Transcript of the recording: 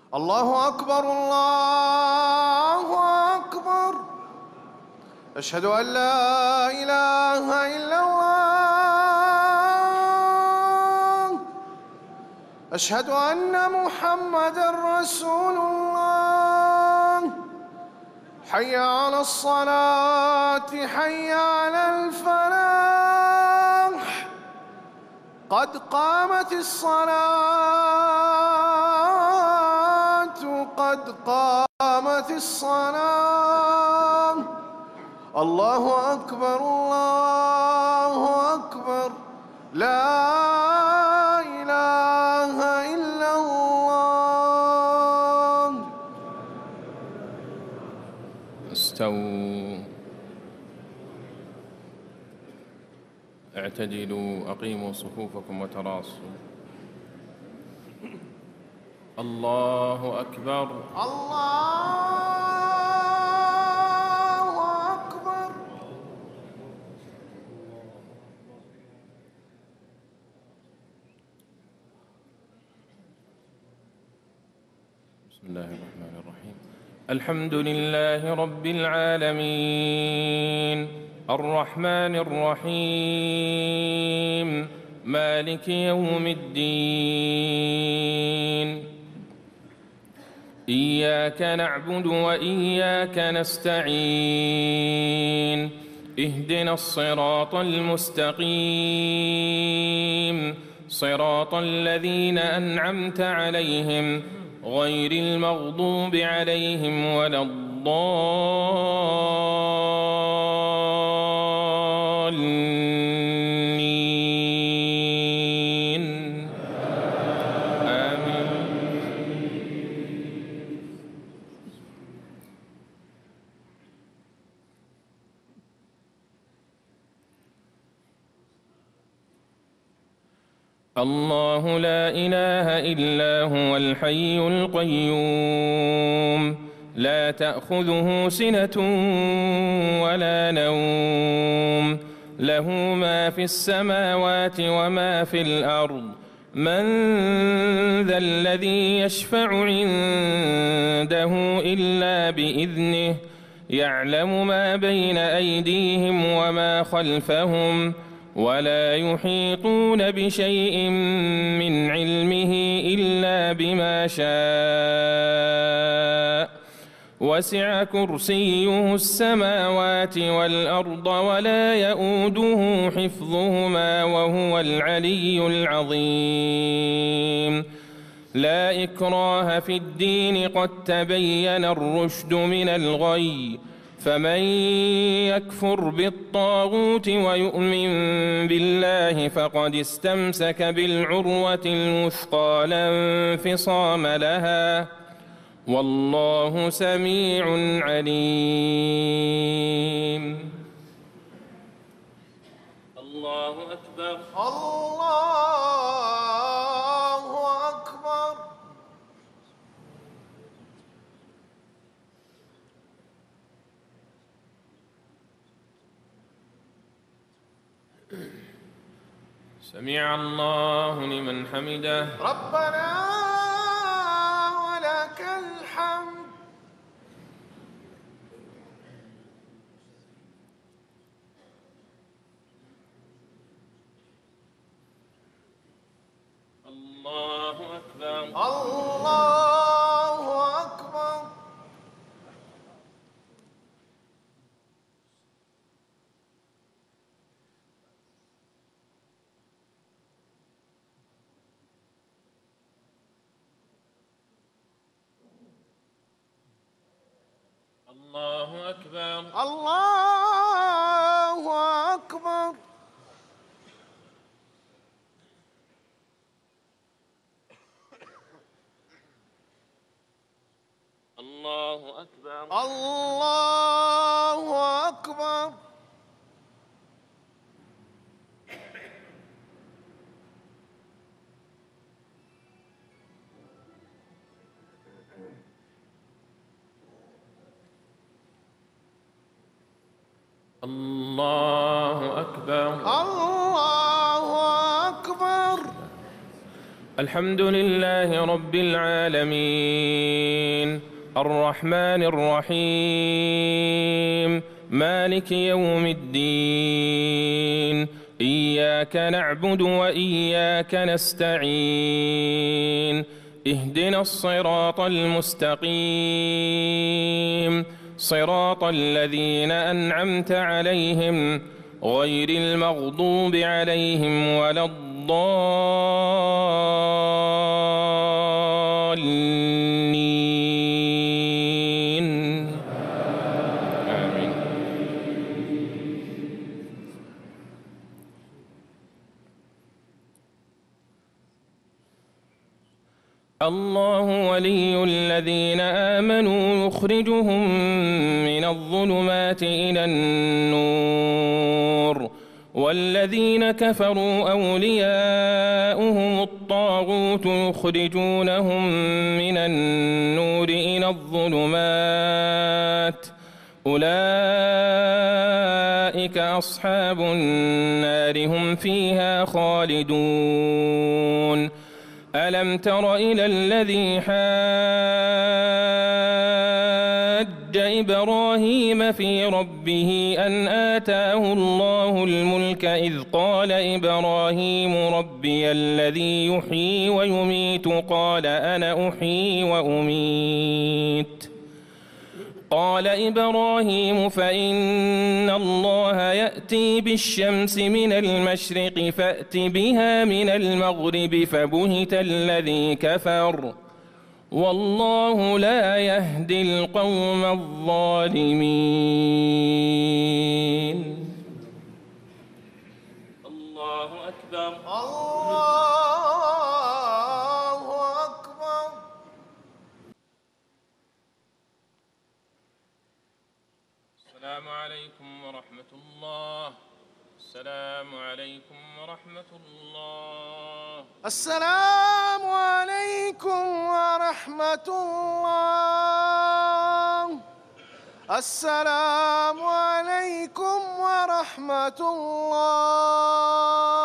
الله أكبر الله أكبر. أشهد أن لا إله إلا الله. أشهد أن محمدًا رسول الله. حي على الصلاة حي على الفلاح. قد قامت الصلاة قد قامت الصلاة. الله أكبر الله أكبر. لا إله إلا الله. استووا، اعتدلوا، أقيموا صفوفكم وتراصوا. الله أكبر الله أكبر. بسم الله الرحمن الرحيم. الحمد لله رب العالمين، الرحمن الرحيم، مالك يوم الدين. إياك نعبد وإياك نستعين. اهدنا الصراط المستقيم، صراط الذين أنعمت عليهم غير المغضوب عليهم ولا الضالين. آمين. الله لا إله إلا هو الحي القيوم، لا تأخذه سنة ولا نوم، له ما في السماوات وما في الأرض. من ذا الذي يشفع عنده إلا بإذنه، يعلم ما بين أيديهم وما خلفهم، ولا يحيطون بشيء من علمه إلا بما شاء. وسع كرسيه السماوات والأرض ولا يئوده حفظهما وهو العلي العظيم. لا إكراه في الدين، قد تبين الرشد من الغي. فمن يكفر بالطاغوت ويؤمن بالله فقد استمسك بالعروة الوثقى لا انفصام لها، والله سميع عليم. الله أكبر الله أكبر. سمع الله لمن حمده. ربنا ولك الحمد. الله أكبر الله أكبر. الله أكبر الله أكبر. الله أكبر الله أكبر. الله أكبر الله أكبر. الحمد لله رب العالمين الرحمن الرحيم مالك يوم الدين إياك نعبد وإياك نستعين اهدنا الصراط المستقيم صراط الذين أنعمت عليهم غير المغضوب عليهم ولا الضالين آمين. الله ولي الذين آمنوا يخرجهم من الظلمات إلى النور والذين كفروا أولياؤهم الطاغوت يخرجونهم من النور إلى الظلمات أولئك أصحاب النار هم فيها خالدون. ألم تر إلى الذي حاج إبراهيم في ربه أن آتاه الله الملك إذ قال إبراهيم ربي الذي يحيي ويميت قال أنا أحيي وأميت قال إبراهيم فإن الله يأتي بالشمس من المشرق فأت بها من المغرب فبهت الذي كفر والله لا يهدي القوم الظالمين. الله أكبر. الله أكبر. السلام عليكم ورحمة الله. السلام عليكم ورحمة الله. السلام عليكم ورحمة الله. السلام عليكم ورحمة الله.